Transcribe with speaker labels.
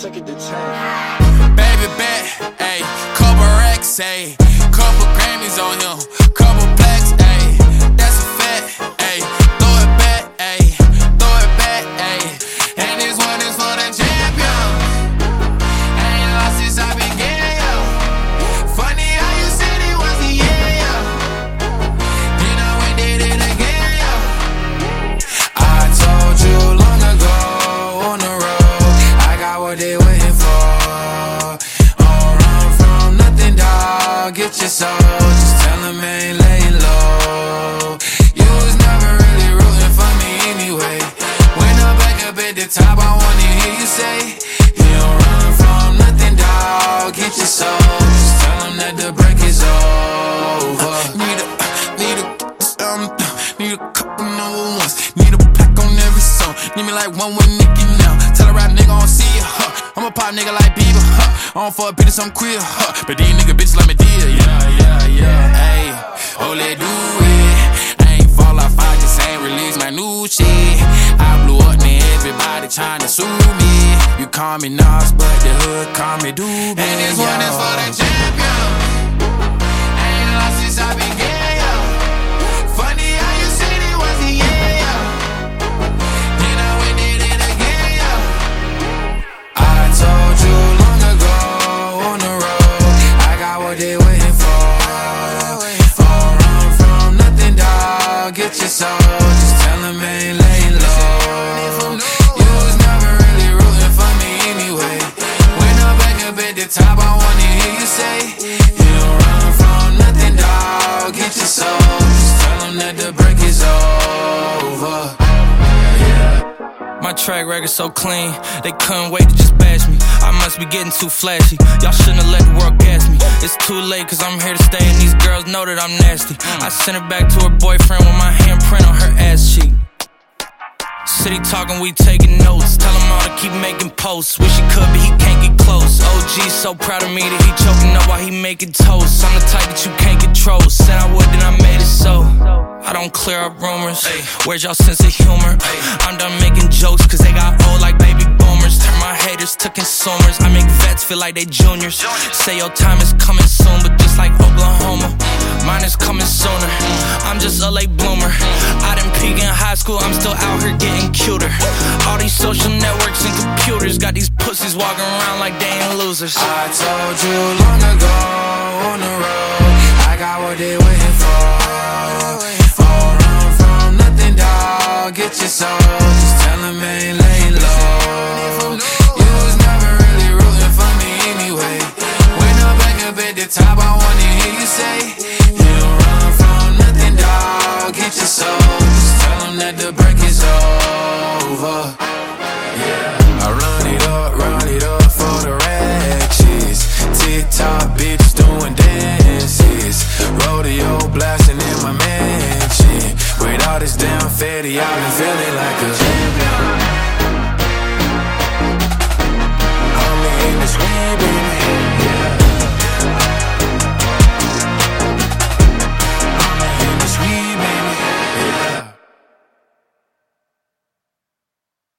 Speaker 1: Take it to 10.
Speaker 2: Baby bet, ayy, couple racks, ayy, couple Grammys on him, couple blacks, ayy, that's a fact, ayy, throw it back, ayy, throw it back, ayy, and this one is for the champion. Ain't lost since I began, yo. Funny how you said it was the year, yo. Then I went did it again, yo. I told you long ago on the road, I got what they waiting for. Get your soul, just tell them I ain't laying low. You was never really rooting for me anyway. When I'm back up at the top, I wanna hear you say, you don't run from nothing, dawg. Get your soul, just tell them that the break is over. Need a couple number ones. Need a plaque on every song. Need me like one with Nicki now. Tell a rap nigga I don't see ya, huh. I'm a pop nigga like Bieber, huh. I don't fuck bitches, I'm queer, huh. But these nigga bitches like me dear, yeah, ayy. Oh, let do it. I ain't fall off, I just ain't release my new shit. I blew up, man, everybody tryna sue me. You call me Nas, but the hood call me Doobie. And this one is for the champion. Ain't lost since I began, yo. Funny how you said it was the year, yo. Then I went did it again, yo. I told you long ago on the road, I got what they waiting for. Don't run from nothing, dawg. Get your soul, just tell them I ain't laying low. You was never really rooting for me anyway. When I'm back up at the top, I wanna hear you say, you don't run from nothing, dawg. Get your soul, just tell them that the break is over.
Speaker 3: My track record so clean, they couldn't wait to just bash me. I must be getting too flashy, y'all shouldn't have let the world gas me. It's too late cause I'm here to stay and these girls know that I'm nasty. I sent her back to her boyfriend with my handprint on her ass cheek. City talking, we taking notes. Tell him all to keep making posts. Wish he could, but he can't get close. OG so proud of me that he choking up while he making toast. I'm the type that you can't control. Said I would, then I made it so. I don't clear up rumors. Where's y'all sense of humor? I'm done making jokes cause they got old like baby boomers. Turn my haters to consumers. I make vets feel like they juniors. Say your time is coming soon, but just like Oklahoma, mine is coming sooner. I'm just a late bloomer. I didn't peak in high school, I'm still out here getting cuter. All these social networks and computers got these pussies walking around like they ain't losers.
Speaker 2: I told you long ago on the road, I got what they waiting for. Don't run from nothing, dawg. Get your soul, just tell them I ain't laying low. You was never really rooting for me anyway. When I'm back up at the top, I wanna hear you say, you don't run from nothing, dawg. Get your soul, just tell them that the break is over. I run it up for the ratchets. TikTok bitch doing dances. Rodeo blasting in my mansion. With all this damn fatty, I've been feeling